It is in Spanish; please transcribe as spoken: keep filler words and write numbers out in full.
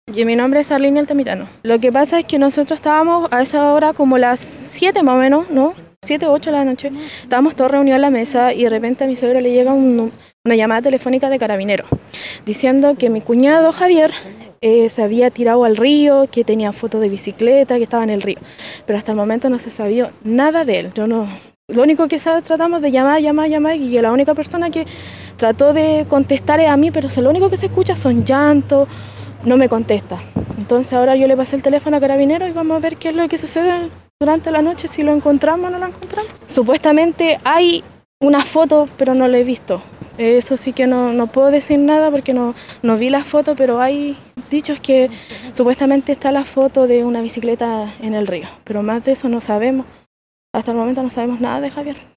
Y mi nombre es Arlene Altamirano. Lo que pasa es que nosotros estábamos a esa hora como las siete más o menos, ¿no? siete o ocho de la noche. Estábamos todos reunidos en la mesa y de repente a mi suegro le llega un, una llamada telefónica de Carabineros diciendo que mi cuñado Javier eh, se había tirado al río, que tenía fotos de bicicleta, que estaba en el río. Pero hasta el momento no se sabía nada de él. Yo no, lo único que sabe, tratamos de llamar, llamar, llamar y la única persona que trató de contestar es a mí, pero lo único que se escucha son llantos. No me contesta. Entonces ahora yo le pasé el teléfono a Carabineros y vamos a ver qué es lo que sucede durante la noche, si lo encontramos o no lo encontramos. Supuestamente hay una foto, pero no la he visto. Eso sí que no, no puedo decir nada porque no, no vi la foto, pero hay dichos que supuestamente está la foto de una bicicleta en el río. Pero más de eso no sabemos. Hasta el momento no sabemos nada de Javier.